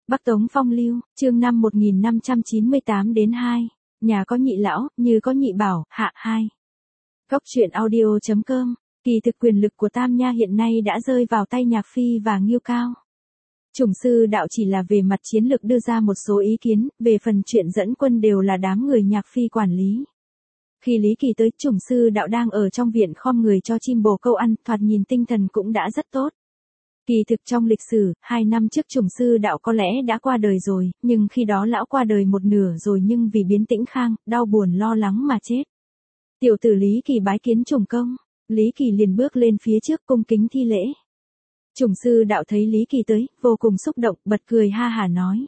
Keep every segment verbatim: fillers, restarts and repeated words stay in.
Bắc Tống Phong Lưu, chương năm một nghìn năm trăm chín mươi tám đến hai. Nhà có nhị lão, như có nhị bảo, hạ hai. Góc truyện audio chấm com. Kỳ thực quyền lực của Tam Nha hiện nay đã rơi vào tay Nhạc Phi và Ngưu Cao. Chủng sư đạo chỉ là về mặt chiến lược đưa ra một số ý kiến, về phần chuyện dẫn quân đều là đám người Nhạc Phi quản lý. Khi Lý Kỳ tới, chủng sư đạo đang ở trong viện khom người cho chim bồ câu ăn, thoạt nhìn tinh thần cũng đã rất tốt. Kỳ thực trong lịch sử, hai năm trước chủng sư đạo có lẽ đã qua đời rồi, nhưng khi đó lão qua đời một nửa rồi nhưng vì biến tĩnh khang, đau buồn lo lắng mà chết. Tiểu tử Lý Kỳ bái kiến chủng công, Lý Kỳ liền bước lên phía trước cung kính thi lễ. Chủng sư đạo thấy Lý Kỳ tới, vô cùng xúc động, bật cười ha hả nói.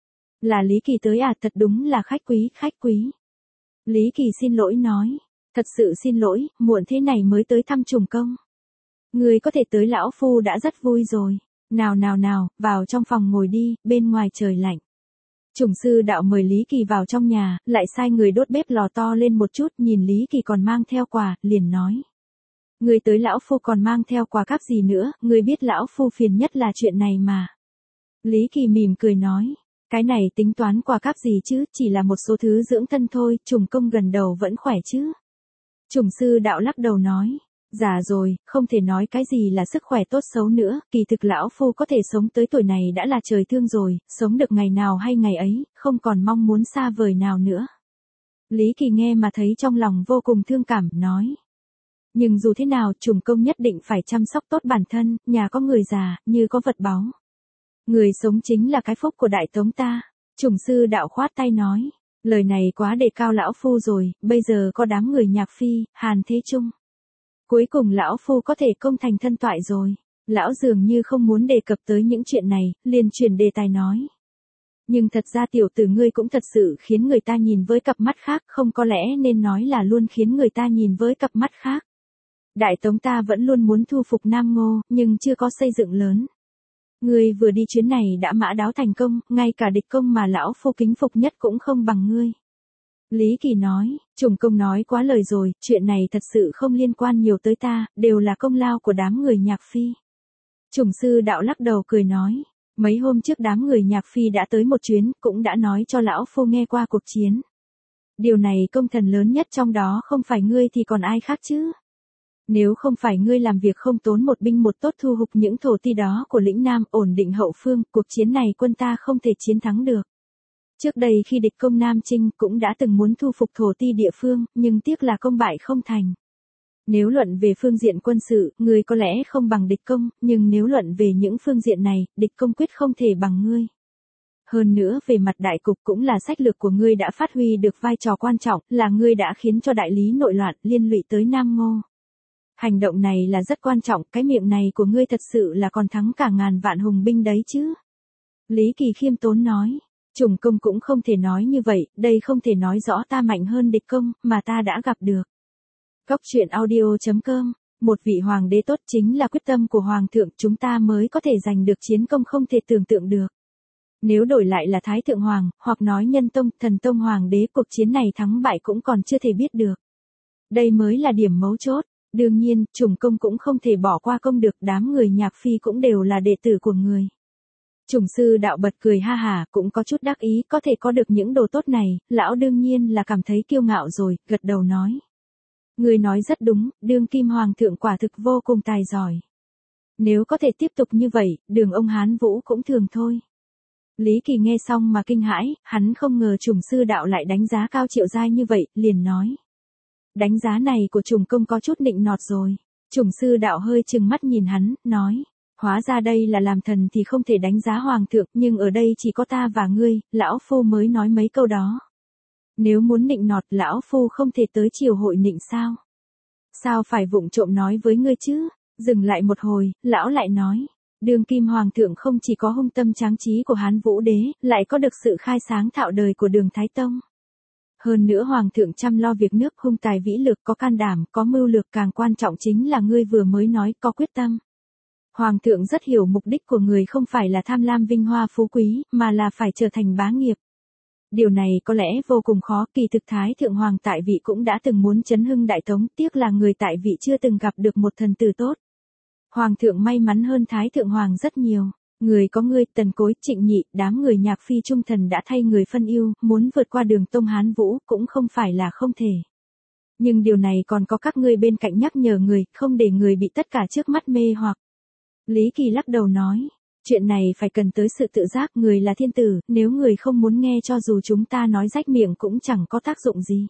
Là Lý Kỳ tới à, thật đúng là khách quý, khách quý. Lý Kỳ xin lỗi nói, thật sự xin lỗi, muộn thế này mới tới thăm chủng công. Người có thể tới lão phu đã rất vui rồi. Nào nào nào, vào trong phòng ngồi đi, bên ngoài trời lạnh. Chủng sư đạo mời Lý Kỳ vào trong nhà, lại sai người đốt bếp lò to lên một chút, nhìn Lý Kỳ còn mang theo quà, liền nói. Người tới lão phu còn mang theo quà cáp gì nữa, người biết lão phu phiền nhất là chuyện này mà. Lý Kỳ mỉm cười nói, cái này tính toán quà cáp gì chứ, chỉ là một số thứ dưỡng thân thôi, chủng công gần đầu vẫn khỏe chứ. Chủng sư đạo lắc đầu nói. Già rồi, không thể nói cái gì là sức khỏe tốt xấu nữa, kỳ thực lão phu có thể sống tới tuổi này đã là trời thương rồi, sống được ngày nào hay ngày ấy, không còn mong muốn xa vời nào nữa. Lý Kỳ nghe mà thấy trong lòng vô cùng thương cảm, nói. Nhưng dù thế nào, chủng công nhất định phải chăm sóc tốt bản thân, nhà có người già, như có vật báu. Người sống chính là cái phúc của Đại Tống ta. Chủng sư đạo khoát tay nói, lời này quá đề cao lão phu rồi, bây giờ có đám người Nhạc Phi, Hàn Thế Trung. Cuối cùng lão phu có thể công thành thân toại rồi. Lão dường như không muốn đề cập tới những chuyện này, liền chuyển đề tài nói. Nhưng thật ra tiểu tử ngươi cũng thật sự khiến người ta nhìn với cặp mắt khác, không có lẽ nên nói là luôn khiến người ta nhìn với cặp mắt khác. Đại Tống ta vẫn luôn muốn thu phục Nam Ngô, nhưng chưa có xây dựng lớn. Ngươi vừa đi chuyến này đã mã đáo thành công, ngay cả địch công mà lão phu kính phục nhất cũng không bằng ngươi. Lý Kỳ nói, chủng công nói quá lời rồi, chuyện này thật sự không liên quan nhiều tới ta, đều là công lao của đám người Nhạc Phi. Chủng sư đạo lắc đầu cười nói, mấy hôm trước đám người Nhạc Phi đã tới một chuyến, cũng đã nói cho lão phu nghe qua cuộc chiến. Điều này công thần lớn nhất trong đó không phải ngươi thì còn ai khác chứ? Nếu không phải ngươi làm việc không tốn một binh một tốt thu hục những thổ ti đó của lĩnh Nam, ổn định hậu phương, cuộc chiến này quân ta không thể chiến thắng được. Trước đây khi địch công Nam Trinh cũng đã từng muốn thu phục thổ ti địa phương, nhưng tiếc là công bại không thành. Nếu luận về phương diện quân sự, ngươi có lẽ không bằng địch công, nhưng nếu luận về những phương diện này, địch công quyết không thể bằng ngươi. Hơn nữa về mặt đại cục cũng là sách lược của ngươi đã phát huy được vai trò quan trọng, là ngươi đã khiến cho đại lý nội loạn liên lụy tới Nam Ngô. Hành động này là rất quan trọng, cái miệng này của ngươi thật sự là còn thắng cả ngàn vạn hùng binh đấy chứ. Lý Kỳ khiêm tốn nói. Chủng công cũng không thể nói như vậy, đây không thể nói rõ ta mạnh hơn địch công, mà ta đã gặp được. Góc truyện audio chấm com, một vị hoàng đế tốt chính là quyết tâm của hoàng thượng, chúng ta mới có thể giành được chiến công không thể tưởng tượng được. Nếu đổi lại là Thái Thượng Hoàng, hoặc nói Nhân Tông, Thần Tông Hoàng đế, cuộc chiến này thắng bại cũng còn chưa thể biết được. Đây mới là điểm mấu chốt. Đương nhiên, chủng công cũng không thể bỏ qua công được, đám người Nhạc Phi cũng đều là đệ tử của người. Chủng sư đạo bật cười ha hả, cũng có chút đắc ý, có thể có được những đồ tốt này, lão đương nhiên là cảm thấy kiêu ngạo rồi, gật đầu nói. Người nói rất đúng, đương kim hoàng thượng quả thực vô cùng tài giỏi. Nếu có thể tiếp tục như vậy, đường ông Hán Vũ cũng thường thôi. Lý Kỳ nghe xong mà kinh hãi, hắn không ngờ chủng sư đạo lại đánh giá cao Triệu Giai như vậy, liền nói. Đánh giá này của chủng công có chút nịnh nọt rồi. Chủng sư đạo hơi trừng mắt nhìn hắn, nói. Hóa ra đây là làm thần thì không thể đánh giá hoàng thượng, nhưng ở đây chỉ có ta và ngươi, lão phu mới nói mấy câu đó. Nếu muốn nịnh nọt, lão phu không thể tới triều hội nịnh sao? Sao phải vụng trộm nói với ngươi chứ? Dừng lại một hồi, lão lại nói. Đương kim hoàng thượng không chỉ có hung tâm tráng trí của Hán Vũ đế, lại có được sự khai sáng thạo đời của Đường Thái Tông. Hơn nữa hoàng thượng chăm lo việc nước, hung tài vĩ lực, có can đảm, có mưu lược, càng quan trọng chính là ngươi vừa mới nói, có quyết tâm. Hoàng thượng rất hiểu mục đích của người không phải là tham lam vinh hoa phú quý, mà là phải trở thành bá nghiệp. Điều này có lẽ vô cùng khó, kỳ thực Thái Thượng Hoàng tại vị cũng đã từng muốn chấn hưng Đại Tống, tiếc là người tại vị chưa từng gặp được một thần tử tốt. Hoàng thượng may mắn hơn Thái Thượng Hoàng rất nhiều. Người có ngươi, Tần Cối, Trịnh Nhị, đám người nhạc phi trung thần đã thay người phân ưu, muốn vượt qua đường Tông Hán Vũ cũng không phải là không thể. Nhưng điều này còn có các ngươi bên cạnh nhắc nhở người, không để người bị tất cả trước mắt mê hoặc. Lý Kỳ lắc đầu nói, chuyện này phải cần tới sự tự giác, người là thiên tử, nếu người không muốn nghe cho dù chúng ta nói rách miệng cũng chẳng có tác dụng gì.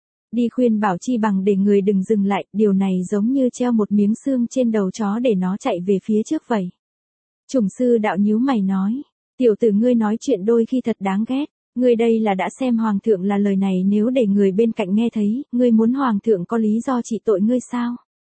Đi khuyên bảo chi bằng để người đừng dừng lại, điều này giống như treo một miếng xương trên đầu chó để nó chạy về phía trước vậy. Chủng sư đạo nhíu mày nói, tiểu tử ngươi nói chuyện đôi khi thật đáng ghét, ngươi đây là đã xem hoàng thượng là lời này nếu để người bên cạnh nghe thấy, ngươi muốn hoàng thượng có lý do trị tội ngươi sao?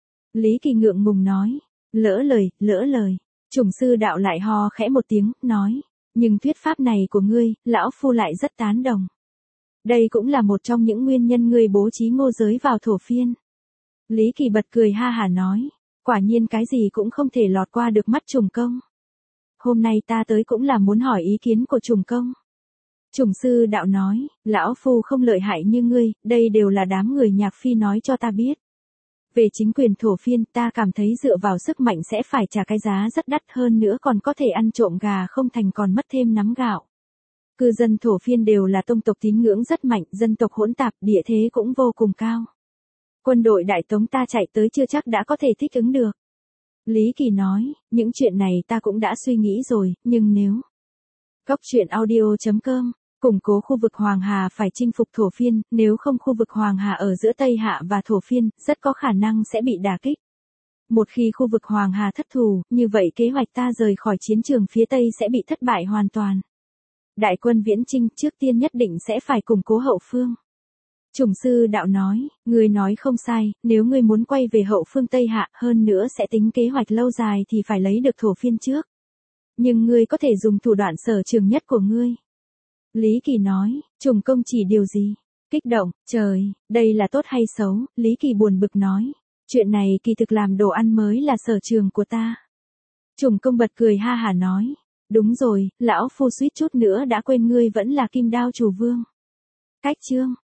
Lý Kỳ ngượng ngùng nói, lỡ lời, lỡ lời, chủng sư đạo lại ho khẽ một tiếng, nói, nhưng thuyết pháp này của ngươi, lão phu lại rất tán đồng. Đây cũng là một trong những nguyên nhân ngươi bố trí Ngô Giới vào thổ phiên. Lý Kỳ bật cười ha hả nói, quả nhiên cái gì cũng không thể lọt qua được mắt Trùng Công. Hôm nay ta tới cũng là muốn hỏi ý kiến của Trùng Công. Chủng sư đạo nói, lão phu không lợi hại như ngươi, đây đều là đám người nhạc phi nói cho ta biết. Về chính quyền thổ phiên ta cảm thấy dựa vào sức mạnh sẽ phải trả cái giá rất đắt, hơn nữa còn có thể ăn trộm gà không thành còn mất thêm nắm gạo. Cư dân thổ phiên đều là tông tộc tín ngưỡng rất mạnh, dân tộc hỗn tạp, địa thế cũng vô cùng cao. Quân đội Đại Tống ta chạy tới chưa chắc đã có thể thích ứng được. Lý Kỳ nói, những chuyện này ta cũng đã suy nghĩ rồi, nhưng nếu... Góc truyện audio chấm com, củng cố khu vực Hoàng Hà phải chinh phục thổ phiên, nếu không khu vực Hoàng Hà ở giữa Tây Hạ và thổ phiên, rất có khả năng sẽ bị đả kích. Một khi khu vực Hoàng Hà thất thủ, như vậy kế hoạch ta rời khỏi chiến trường phía Tây sẽ bị thất bại hoàn toàn. Đại quân viễn chinh trước tiên nhất định sẽ phải củng cố hậu phương. Chủng sư đạo nói, ngươi nói không sai, nếu ngươi muốn quay về hậu phương Tây Hạ hơn nữa sẽ tính kế hoạch lâu dài thì phải lấy được thổ phiên trước. Nhưng ngươi có thể dùng thủ đoạn sở trường nhất của ngươi. Lý Kỳ nói, Trùng Công chỉ điều gì? Kích động, trời, đây là tốt hay xấu? Lý Kỳ buồn bực nói, chuyện này kỳ thực làm đồ ăn mới là sở trường của ta. Trùng Công bật cười ha hả nói, đúng rồi, lão phu suýt chút nữa đã quên ngươi vẫn là Kim Đao Chủ Vương. Cách chương